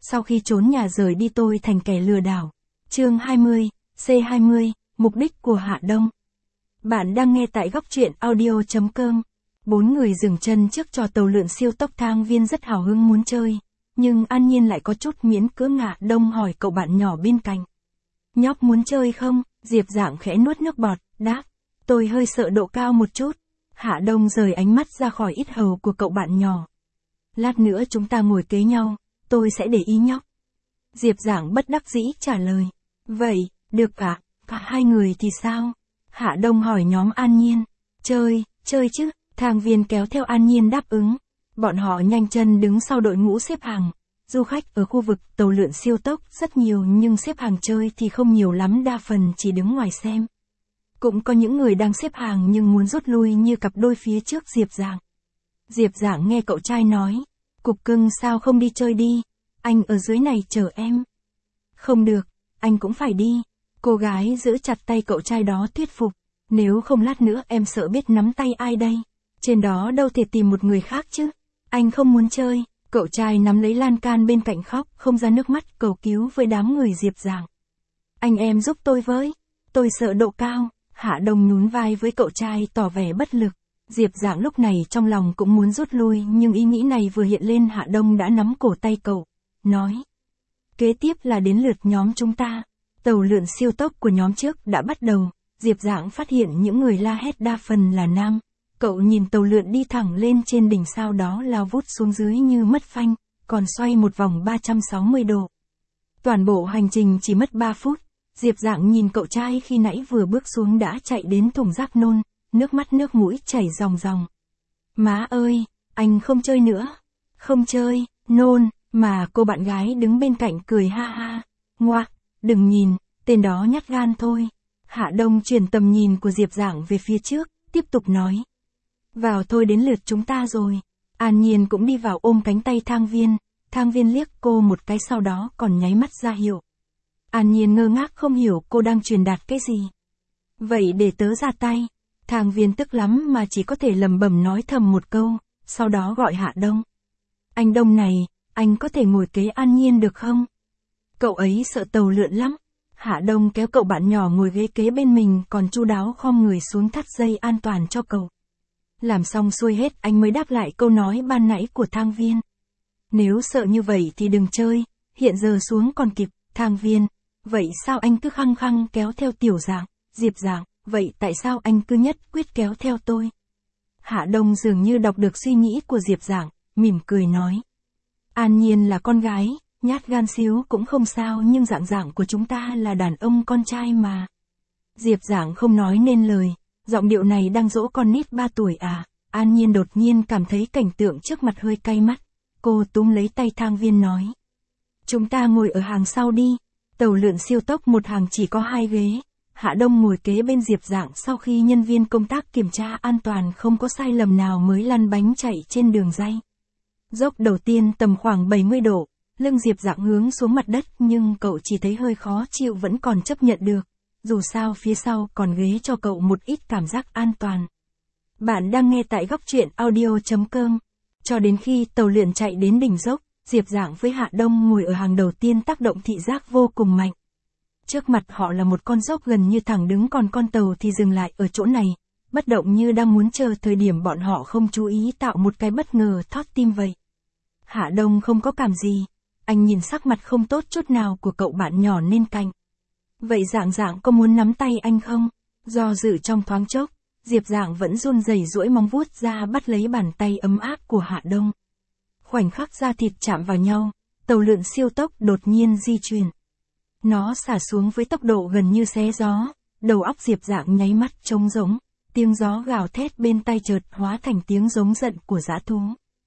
Sau khi trốn nhà rời đi tôi thành kẻ lừa đảo. Chương 20, C20, mục đích của Hạ Đông. Bạn đang nghe tại góc truyện audio.com. 4 người dừng chân trước trò tàu lượn siêu tốc Thang Viên rất hào hứng muốn chơi. Nhưng An Nhiên lại có chút miễn cưỡng. Hạ Đông hỏi cậu bạn nhỏ bên cạnh. Nhóc muốn chơi không? Diệp Dạng khẽ nuốt nước bọt, đáp. Tôi hơi sợ độ cao một chút. Hạ Đông rời ánh mắt ra khỏi yết hầu của cậu bạn nhỏ. Lát nữa chúng ta ngồi kế nhau, tôi sẽ để ý nhóc. Diệp Dạng bất đắc dĩ trả lời. Vậy, được ạ, cả hai người thì sao? Hạ Đông hỏi nhóm An Nhiên. Chơi chứ, Thang Viên kéo theo An Nhiên đáp ứng. Bọn họ nhanh chân đứng sau đội ngũ xếp hàng. Du khách ở khu vực tàu lượn siêu tốc rất nhiều nhưng xếp hàng chơi thì không nhiều lắm, đa phần chỉ đứng ngoài xem. Cũng có những người đang xếp hàng nhưng muốn rút lui như cặp đôi phía trước Diệp Dạng. Diệp Dạng nghe cậu trai nói. Cục cưng sao không đi chơi đi, anh ở dưới này chờ em. Không được, anh cũng phải đi. Cô gái giữ chặt tay cậu trai đó thuyết phục. Nếu không lát nữa em sợ biết nắm tay ai đây. Trên đó đâu thể tìm một người khác chứ. Anh không muốn chơi. Cậu trai nắm lấy lan can bên cạnh khóc không ra nước mắt cầu cứu với đám người Diệp Dạng. Anh em giúp tôi với. Tôi sợ độ cao. Hạ Đông nhún vai với cậu trai tỏ vẻ bất lực. Diệp Dạng lúc này trong lòng cũng muốn rút lui nhưng ý nghĩ này vừa hiện lên Hạ Đông đã nắm cổ tay cậu. Nói. Kế tiếp là đến lượt nhóm chúng ta. Tàu lượn siêu tốc của nhóm trước đã bắt đầu. Diệp Dạng phát hiện những người la hét đa phần là nam. Cậu nhìn tàu lượn đi thẳng lên trên đỉnh sau đó lao vút xuống dưới như mất phanh, còn xoay một vòng 360 độ. Toàn bộ hành trình chỉ mất 3 phút. Diệp Dạng nhìn cậu trai khi nãy vừa bước xuống đã chạy đến thùng rác nôn, nước mắt nước mũi chảy ròng ròng. Má ơi, anh không chơi nữa. Không chơi, nôn, mà cô bạn gái đứng bên cạnh cười ha ha. Ngoạc, đừng nhìn, tên đó nhát gan thôi. Hạ Đông chuyển tầm nhìn của Diệp Dạng về phía trước, tiếp tục nói. Vào thôi, đến lượt chúng ta rồi. An Nhiên cũng đi vào ôm cánh tay Thang Viên. Thang Viên liếc cô một cái sau đó còn nháy mắt ra hiệu. An Nhiên ngơ ngác không hiểu cô đang truyền đạt cái gì. Vậy để tớ ra tay. Thang Viên tức lắm mà chỉ có thể lẩm bẩm nói thầm một câu, sau đó gọi Hạ Đông. Anh Đông này, anh có thể ngồi kế An Nhiên được không? Cậu ấy sợ tàu lượn lắm. Hạ Đông kéo cậu bạn nhỏ ngồi ghế kế bên mình còn chu đáo khom người xuống thắt dây an toàn cho cậu. Làm xong xuôi hết anh mới đáp lại câu nói ban nãy của Thang Viên. Nếu sợ như vậy thì đừng chơi, hiện giờ xuống còn kịp. Thang Viên, vậy sao anh cứ khăng khăng kéo theo Tiểu Dạng? Diệp Dạng, vậy tại sao anh cứ nhất quyết kéo theo tôi? Hạ Đông dường như đọc được suy nghĩ của Diệp Dạng, mỉm cười nói. An Nhiên là con gái, nhát gan xíu cũng không sao nhưng Dạng của chúng ta là đàn ông con trai mà. Diệp Dạng không nói nên lời, giọng điệu này đang dỗ con nít 3 tuổi à? An Nhiên đột nhiên cảm thấy cảnh tượng trước mặt hơi cay mắt. Cô túm lấy tay Thang Viên nói. Chúng ta ngồi ở hàng sau đi. Tàu lượn siêu tốc một hàng chỉ có 2 ghế. Hạ Đông ngồi kế bên Diệp Dạng sau khi nhân viên công tác kiểm tra an toàn không có sai lầm nào mới lăn bánh chạy trên đường ray. Dốc đầu tiên tầm khoảng 70 độ, lưng Diệp Dạng hướng xuống mặt đất nhưng cậu chỉ thấy hơi khó chịu vẫn còn chấp nhận được. Dù sao phía sau còn ghế cho cậu một ít cảm giác an toàn. Bạn đang nghe tại góc truyện audio.com. Cho đến khi tàu lượn chạy đến đỉnh dốc, Diệp Dạng với Hạ Đông ngồi ở hàng đầu tiên tác động thị giác vô cùng mạnh. Trước mặt họ là một con dốc gần như thẳng đứng còn con tàu thì dừng lại ở chỗ này, bất động như đang muốn chờ thời điểm bọn họ không chú ý tạo một cái bất ngờ thót tim vậy. Hạ Đông không có cảm gì, anh nhìn sắc mặt không tốt chút nào của cậu bạn nhỏ bên cạnh. Vậy Dạng có muốn nắm tay anh không? Do dự trong thoáng chốc, Diệp Dạng vẫn run rẩy duỗi móng vuốt ra bắt lấy bàn tay ấm áp của Hạ Đông. Khoảnh khắc da thịt chạm vào nhau, tàu lượn siêu tốc đột nhiên di chuyển. Nó xả xuống với tốc độ gần như xé gió, đầu óc Diệp Dạng nháy mắt trống rỗng, tiếng gió gào thét bên tai chợt hóa thành tiếng giống giận của dã thú.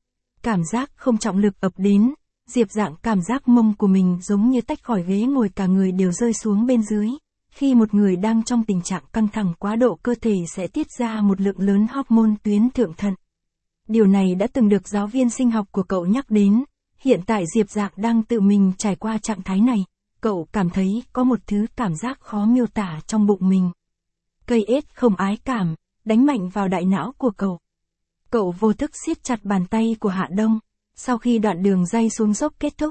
Cảm giác không trọng lực ập đến, Diệp Dạng cảm giác mông của mình giống như tách khỏi ghế ngồi cả người đều rơi xuống bên dưới. Khi một người đang trong tình trạng căng thẳng quá độ cơ thể sẽ tiết ra một lượng lớn hormone tuyến thượng thận. Điều này đã từng được giáo viên sinh học của cậu nhắc đến, hiện tại Diệp Dạng đang tự mình trải qua trạng thái này. Cậu cảm thấy có một thứ cảm giác khó miêu tả trong bụng mình. Cây ết không ái cảm, đánh mạnh vào đại não của cậu. Cậu vô thức siết chặt bàn tay của Hạ Đông. Sau khi đoạn đường ray xuống dốc kết thúc,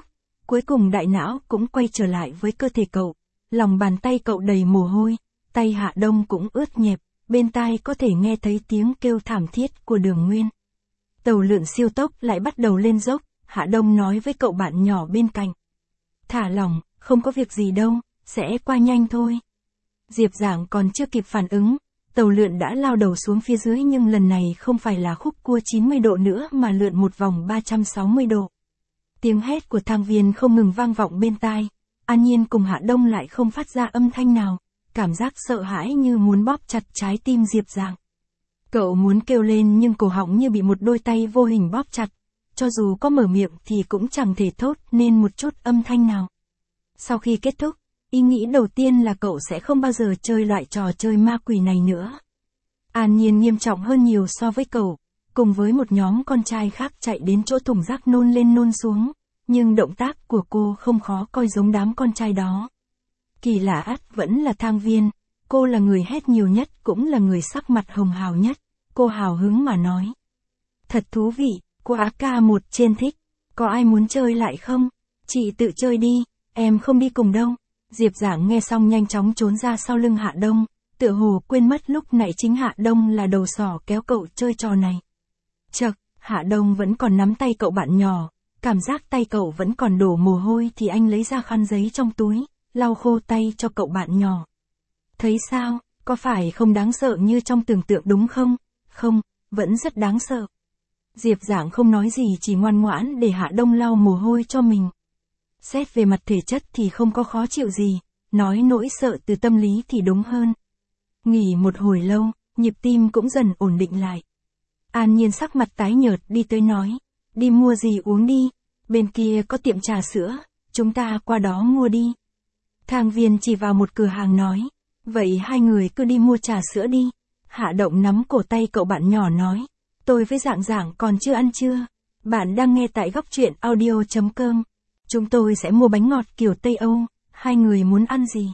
Cuối cùng đại não cũng quay trở lại với cơ thể cậu. Lòng bàn tay cậu đầy mồ hôi, tay Hạ Đông cũng ướt nhẹp, bên tai có thể nghe thấy tiếng kêu thảm thiết của Đường Nguyên. Tàu lượn siêu tốc lại bắt đầu lên dốc, Hạ Đông nói với cậu bạn nhỏ bên cạnh. Thả lỏng, không có việc gì đâu, sẽ qua nhanh thôi. Diệp Giảng còn chưa kịp phản ứng, tàu lượn đã lao đầu xuống phía dưới nhưng lần này không phải là khúc cua 90 độ nữa mà lượn một vòng 360 độ. Tiếng hét của Thang Viên không ngừng vang vọng bên tai, An Nhiên cùng Hạ Đông lại không phát ra âm thanh nào, cảm giác sợ hãi như muốn bóp chặt trái tim Diệp Giảng. Cậu muốn kêu lên nhưng cổ họng như bị một đôi tay vô hình bóp chặt, cho dù có mở miệng thì cũng chẳng thể thốt nên một chút âm thanh nào. Sau khi kết thúc, ý nghĩ đầu tiên là cậu sẽ không bao giờ chơi loại trò chơi ma quỷ này nữa. An Nhiên nghiêm trọng hơn nhiều so với cậu, cùng với một nhóm con trai khác chạy đến chỗ thùng rác nôn lên nôn xuống, nhưng động tác của cô không khó coi giống đám con trai đó. Kỳ lạ ắt vẫn là Thang Viên, cô là người hét nhiều nhất cũng là người sắc mặt hồng hào nhất, cô hào hứng mà nói. Thật thú vị, cô AK1 trên thích, có ai muốn chơi lại không? Chị tự chơi đi, em không đi cùng đâu. Diệp Giảng nghe xong nhanh chóng trốn ra sau lưng Hạ Đông, tựa hồ quên mất lúc nãy chính Hạ Đông là đầu sỏ kéo cậu chơi trò này. Chậc, Hạ Đông vẫn còn nắm tay cậu bạn nhỏ, cảm giác tay cậu vẫn còn đổ mồ hôi thì anh lấy ra khăn giấy trong túi, lau khô tay cho cậu bạn nhỏ. Thấy sao, có phải không đáng sợ như trong tưởng tượng đúng không? Không, vẫn rất đáng sợ. Diệp Giảng không nói gì chỉ ngoan ngoãn để Hạ Đông lau mồ hôi cho mình. Xét về mặt thể chất thì không có khó chịu gì, nói nỗi sợ từ tâm lý thì đúng hơn. Nghỉ một hồi lâu, nhịp tim cũng dần ổn định lại. An Nhiên sắc mặt tái nhợt đi tới nói, đi mua gì uống đi, bên kia có tiệm trà sữa, chúng ta qua đó mua đi. Thang Viên chỉ vào một cửa hàng nói, vậy hai người cứ đi mua trà sữa đi. Hạ Động nắm cổ tay cậu bạn nhỏ nói, tôi với Giảng Giảng còn chưa ăn trưa. Bạn đang nghe tại góc truyện audio.com. Chúng tôi sẽ mua bánh ngọt kiểu Tây Âu, hai người muốn ăn gì?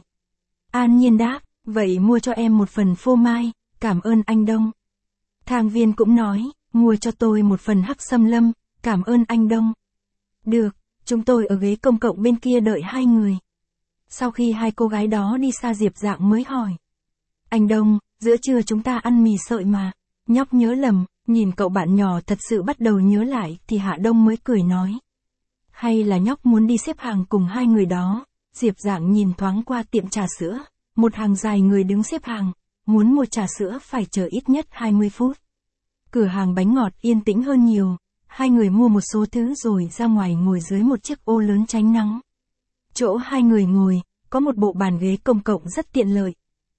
An Nhiên đáp, vậy mua cho em một phần phô mai, cảm ơn anh Đông. Thang Viên cũng nói, mua cho tôi một phần hắc xâm lâm, cảm ơn anh Đông. Được, chúng tôi ở ghế công cộng bên kia đợi hai người. Sau khi hai cô gái đó đi xa Diệp Giảng mới hỏi. Anh Đông, giữa trưa chúng ta ăn mì sợi mà. Nhóc nhớ lầm, nhìn cậu bạn nhỏ thật sự bắt đầu nhớ lại thì Hạ Đông mới cười nói. Hay là nhóc muốn đi xếp hàng cùng hai người đó? Diệp Giảng nhìn thoáng qua tiệm trà sữa, một hàng dài người đứng xếp hàng, muốn mua trà sữa phải chờ ít nhất 20 phút. Cửa hàng bánh ngọt yên tĩnh hơn nhiều, hai người mua một số thứ rồi ra ngoài ngồi dưới một chiếc ô lớn tránh nắng. Chỗ hai người ngồi, có một bộ bàn ghế công cộng rất tiện lợi.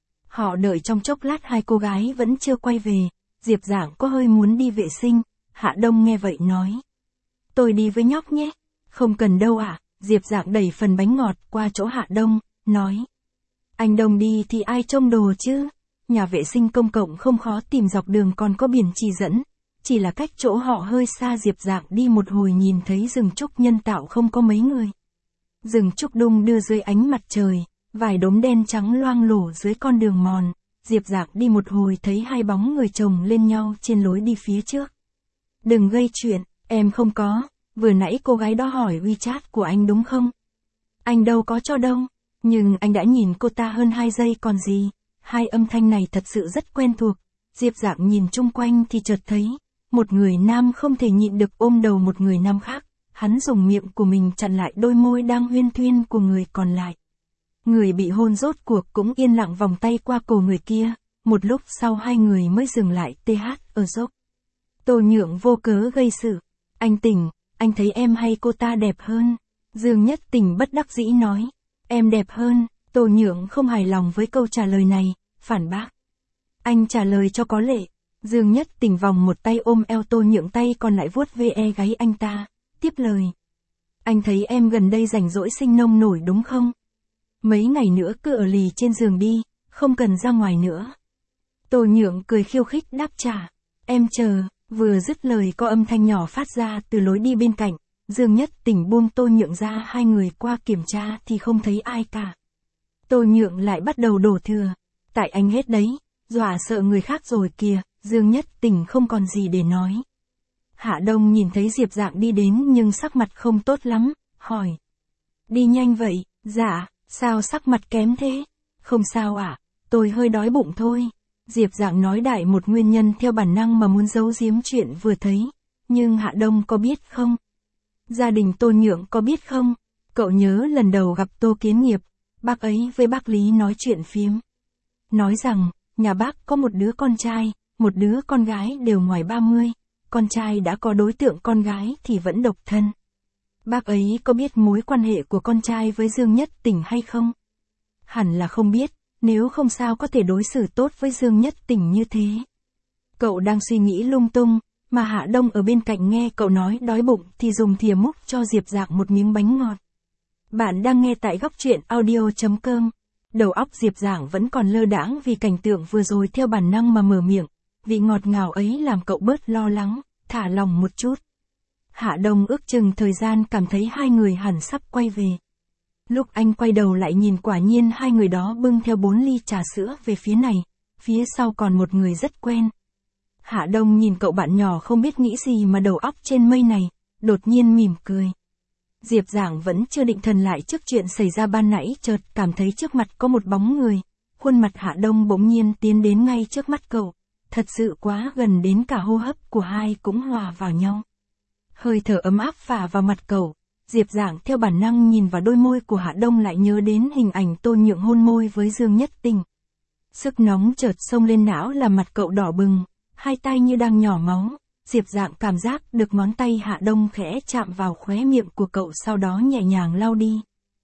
Họ đợi trong chốc lát hai cô gái vẫn chưa quay về, Diệp Giảng có hơi muốn đi vệ sinh, Hạ Đông nghe vậy nói. Tôi đi với nhóc nhé. Không cần đâu ạ, Diệp Giảng đẩy phần bánh ngọt qua chỗ Hạ Đông, nói. Anh Đông đi thì ai trông đồ chứ? Nhà vệ sinh công cộng không khó tìm dọc đường còn có biển chỉ dẫn, chỉ là cách chỗ họ hơi xa. Diệp Giảng đi một hồi nhìn thấy rừng trúc nhân tạo không có mấy người. Rừng trúc đung đưa dưới ánh mặt trời, vài đốm đen trắng loang lổ dưới con đường mòn. Diệp Giảng đi một hồi thấy hai bóng người chồng lên nhau trên lối đi phía trước. Đừng gây chuyện, em không có. Vừa nãy cô gái đó hỏi WeChat của anh đúng không? Anh đâu có cho đâu, nhưng anh đã nhìn cô ta hơn 2 giây còn gì. Hai âm thanh này thật sự rất quen thuộc. Diệp Giảng nhìn chung quanh thì chợt thấy, một người nam không thể nhịn được ôm đầu một người nam khác. Hắn dùng miệng của mình chặn lại đôi môi đang huyên thuyên của người còn lại. Người bị hôn rốt cuộc cũng yên lặng vòng tay qua cổ người kia. Một lúc sau hai người mới dừng lại ở dốc. Tô Nhượng vô cớ gây sự. Anh Tỉnh, anh thấy em hay cô ta đẹp hơn? Dương Nhất Tỉnh bất đắc dĩ nói. Em đẹp hơn. Tô Nhượng không hài lòng với câu trả lời này, phản bác. Anh trả lời cho có lệ. Dương Nhất Tỉnh vòng một tay ôm eo Tô Nhượng, tay còn lại vuốt ve gáy anh ta, tiếp lời. Anh thấy em gần đây rảnh rỗi sinh nông nổi đúng không? Mấy ngày nữa cứ ở lì trên giường đi, không cần ra ngoài nữa. Tô Nhượng cười khiêu khích đáp trả. Em chờ. Vừa dứt lời có âm thanh nhỏ phát ra từ lối đi bên cạnh. Dương Nhất Tỉnh buông Tô Nhượng ra, hai người qua kiểm tra thì không thấy ai cả. Tô Nhượng lại bắt đầu đổ thừa. Tại anh hết đấy, dọa sợ người khác rồi kìa. Dương Nhất Tỉnh không còn gì để nói. Hạ Đông nhìn thấy Diệp Giảng đi đến nhưng sắc mặt không tốt lắm, hỏi. Đi nhanh vậy, dạ, sao sắc mặt kém thế? Không sao ạ, tôi hơi đói bụng thôi. Diệp Dạng nói đại một nguyên nhân theo bản năng mà muốn giấu giếm chuyện vừa thấy. Nhưng Hạ Đông có biết không? Gia đình Tô Nhượng có biết không? Cậu nhớ lần đầu gặp Tô Kiến Nghiệp, bác ấy với bác Lý nói chuyện phiếm. Nói rằng, nhà bác có một đứa con trai, một đứa con gái đều ngoài 30, con trai đã có đối tượng, con gái thì vẫn độc thân. Bác ấy có biết mối quan hệ của con trai với Dương Nhất Tỉnh hay không? Hẳn là không biết, nếu không sao có thể đối xử tốt với Dương Nhất Tỉnh như thế. Cậu đang suy nghĩ lung tung, mà Hạ Đông ở bên cạnh nghe cậu nói đói bụng thì dùng thìa múc cho Diệp Dạng một miếng bánh ngọt. Bạn đang nghe tại góc truyện audio.com. Đầu óc Diệp Dạng vẫn còn lơ đãng vì cảnh tượng vừa rồi, theo bản năng mà mở miệng. Vị ngọt ngào ấy làm cậu bớt lo lắng, thả lòng một chút. Hạ Đông ước chừng thời gian cảm thấy hai người hẳn sắp quay về. Lúc anh quay đầu lại nhìn, quả nhiên hai người đó bưng theo 4 ly trà sữa về phía này, phía sau còn một người rất quen. Hạ Đông nhìn cậu bạn nhỏ không biết nghĩ gì mà đầu óc trên mây này, đột nhiên mỉm cười. Diệp Dạng vẫn chưa định thần lại trước chuyện xảy ra ban nãy, chợt cảm thấy trước mặt có một bóng người. Khuôn mặt Hạ Đông bỗng nhiên tiến đến ngay trước mắt cậu, thật sự quá gần đến cả hô hấp của hai cũng hòa vào nhau. Hơi thở ấm áp phả vào mặt cậu, Diệp Dạng theo bản năng nhìn vào đôi môi của Hạ Đông, lại nhớ đến hình ảnh Tô Nhượng hôn môi với Dương Nhất Tình. Sức nóng chợt xông lên não làm mặt cậu đỏ bừng, hai tay như đang nhỏ máu. Diệp Dạng cảm giác được ngón tay Hạ Đông khẽ chạm vào khóe miệng của cậu, sau đó nhẹ nhàng lau đi.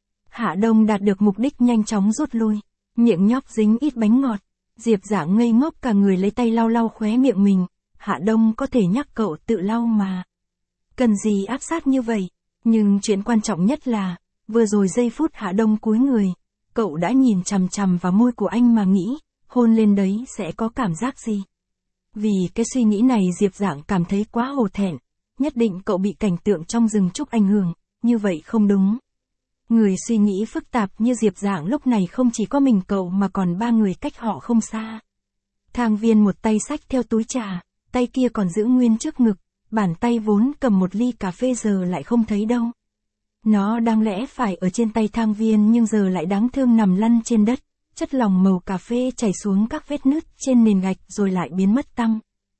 Hạ Đông đạt được mục đích nhanh chóng rút lui, miệng nhóc dính ít bánh ngọt. Diệp Dạng ngây ngốc cả người lấy tay lau lau khóe miệng mình. Hạ Đông có thể nhắc cậu tự lau mà. Cần gì áp sát như vậy? Nhưng chuyện quan trọng nhất là, vừa rồi giây phút Hạ Đông cúi người, cậu đã nhìn chằm chằm vào môi của anh mà nghĩ, hôn lên đấy sẽ có cảm giác gì? Vì cái suy nghĩ này Diệp Dạng cảm thấy quá hổ thẹn, nhất định cậu bị cảnh tượng trong rừng trúc ảnh hưởng, như vậy không đúng. Người suy nghĩ phức tạp như Diệp Dạng lúc này không chỉ có mình cậu mà còn 3 người cách họ không xa. Thang Viên một tay xách theo túi trà, tay kia còn giữ nguyên trước ngực, bàn tay vốn cầm một ly cà phê giờ lại không thấy đâu. Nó đáng lẽ phải ở trên tay Thang Viên nhưng giờ lại đáng thương nằm lăn trên đất, chất lỏng màu cà phê chảy xuống các vết nứt trên nền gạch rồi lại biến mất tăm.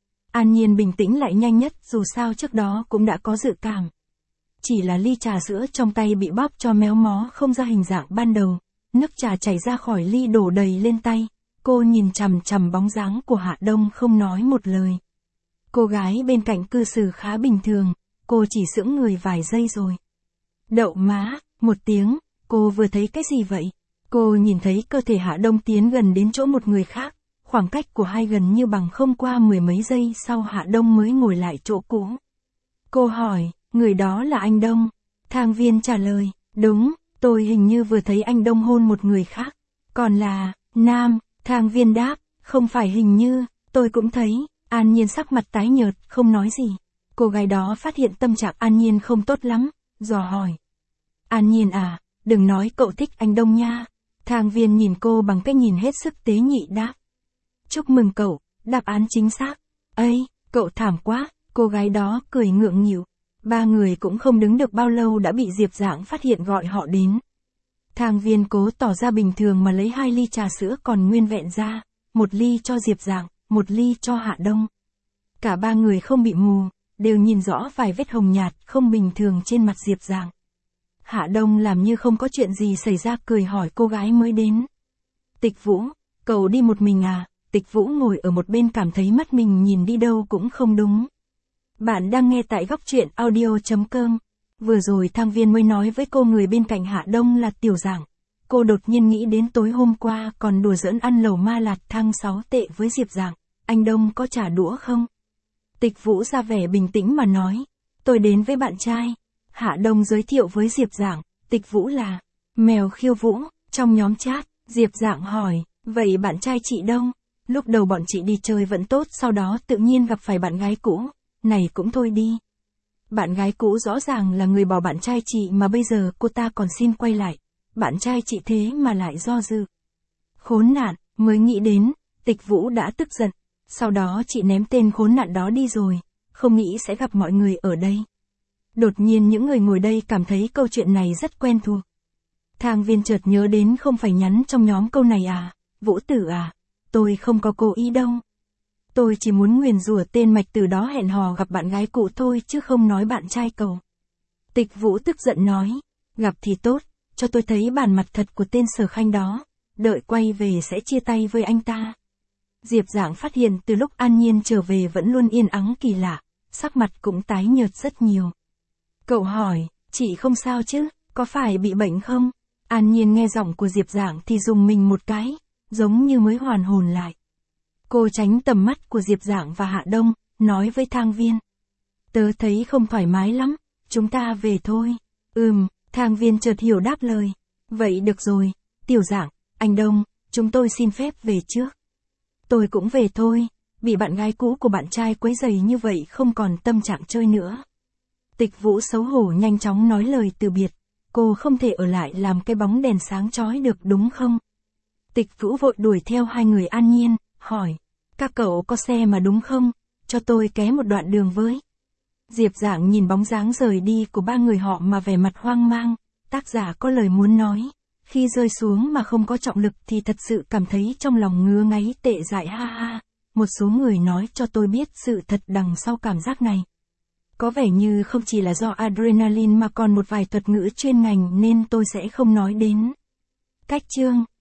An Nhiên bình tĩnh lại nhanh nhất, dù sao trước đó cũng đã có dự cảm. Chỉ là ly trà sữa trong tay bị bóp cho méo mó không ra hình dạng ban đầu, nước trà chảy ra khỏi ly đổ đầy lên tay. Cô nhìn chằm chằm bóng dáng của Hạ Đông không nói một lời. Cô gái bên cạnh cư xử khá bình thường, cô chỉ sững người vài giây rồi. Đậu má, một tiếng, cô vừa thấy cái gì vậy? Cô nhìn thấy cơ thể Hạ Đông tiến gần đến chỗ một người khác, khoảng cách của hai gần như bằng không, qua mười mấy giây sau Hạ Đông mới ngồi lại chỗ cũ. Cô hỏi, người đó là anh Đông? Thang Viên trả lời, đúng, tôi hình như vừa thấy anh Đông hôn một người khác. Còn là, nam, Thang Viên đáp, không phải hình như, tôi cũng thấy. An Nhiên sắc mặt tái nhợt, không nói gì. Cô gái đó phát hiện tâm trạng An Nhiên không tốt lắm, dò hỏi. An Nhiên à, đừng nói cậu thích anh Đông nha. Thang Viên nhìn cô bằng cái nhìn hết sức tế nhị đáp. Chúc mừng cậu, đáp án chính xác. Ây, cậu thảm quá, cô gái đó cười ngượng nghịu. 3 người cũng không đứng được bao lâu đã bị Diệp Dạng phát hiện gọi họ đến. Thang Viên cố tỏ ra bình thường mà lấy 2 ly trà sữa còn nguyên vẹn ra, 1 ly cho Diệp Dạng, 1 ly cho Hạ Đông. Cả 3 người không bị mù, đều nhìn rõ vài vết hồng nhạt không bình thường trên mặt Diệp Dạng. Hạ Đông làm như không có chuyện gì xảy ra, cười hỏi cô gái mới đến. Tịch Vũ, cậu đi một mình à? Tịch Vũ ngồi ở một bên cảm thấy mắt mình nhìn đi đâu cũng không đúng. Bạn đang nghe tại góc truyện audio.com. Vừa rồi Thang Viên mới nói với cô người bên cạnh Hạ Đông là Tiểu Dạng. Cô đột nhiên nghĩ đến tối hôm qua còn đùa giỡn ăn lẩu ma lạt thang 6 tệ với Diệp Dạng. Anh Đông có trả đũa không? Tịch Vũ ra vẻ bình tĩnh mà nói. Tôi đến với bạn trai. Hạ Đông giới thiệu với Diệp Dạng. Tịch Vũ là mèo khiêu vũ. Trong nhóm chat, Diệp Dạng hỏi, vậy bạn trai chị đâu? Lúc đầu bọn chị đi chơi vẫn tốt, sau đó tự nhiên gặp phải bạn gái cũ. Này cũng thôi đi. Bạn gái cũ rõ ràng là người bỏ bạn trai chị mà bây giờ cô ta còn xin quay lại. Bạn trai chị thế mà lại do dự. Khốn nạn, mới nghĩ đến, Tịch Vũ đã tức giận. Sau đó chị ném tên khốn nạn đó đi rồi, không nghĩ sẽ gặp mọi người ở đây. Đột nhiên những người ngồi đây cảm thấy câu chuyện này rất quen thuộc. Thang Viên chợt nhớ đến không phải nhắn trong nhóm câu này à, Vũ Tử à, tôi không có cố ý đâu. Tôi chỉ muốn nguyền rủa tên Mạch Tử đó hẹn hò gặp bạn gái cũ thôi chứ không nói bạn trai cậu. Tịch Vũ tức giận nói, gặp thì tốt, cho tôi thấy bản mặt thật của tên Sở Khanh đó, đợi quay về sẽ chia tay với anh ta. Diệp Giảng phát hiện từ lúc An Nhiên trở về vẫn luôn yên ắng kỳ lạ, sắc mặt cũng tái nhợt rất nhiều. Cậu hỏi, chị không sao chứ, có phải bị bệnh không? An Nhiên nghe giọng của Diệp Giảng thì rùng mình một cái, giống như mới hoàn hồn lại. Cô tránh tầm mắt của Diệp Giảng và Hạ Đông, nói với Thang Viên. Tớ thấy không thoải mái lắm, chúng ta về thôi. Thang Viên chợt hiểu đáp lời. Vậy được rồi, Tiểu Giảng, anh Đông, chúng tôi xin phép về trước. Tôi cũng về thôi, bị bạn gái cũ của bạn trai quấy rầy như vậy không còn tâm trạng chơi nữa. Tịch Vũ xấu hổ nhanh chóng nói lời từ biệt, cô không thể ở lại làm cái bóng đèn sáng chói được đúng không? Tịch Vũ vội đuổi theo hai người An Nhiên, hỏi, các cậu có xe mà đúng không? Cho tôi ké một đoạn đường với. Diệp Giảng nhìn bóng dáng rời đi của ba người họ mà vẻ mặt hoang mang, tác giả có lời muốn nói. Khi rơi xuống mà không có trọng lực thì thật sự cảm thấy trong lòng ngứa ngáy tệ dại ha ha. Một số người nói cho tôi biết sự thật đằng sau cảm giác này. Có vẻ như không chỉ là do adrenaline mà còn một vài thuật ngữ chuyên ngành nên tôi sẽ không nói đến. Cách chương